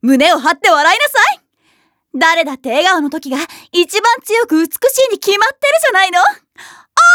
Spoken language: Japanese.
胸を張って笑いなさい。誰だって笑顔の時が一番強く美しいに決まってるじゃないの。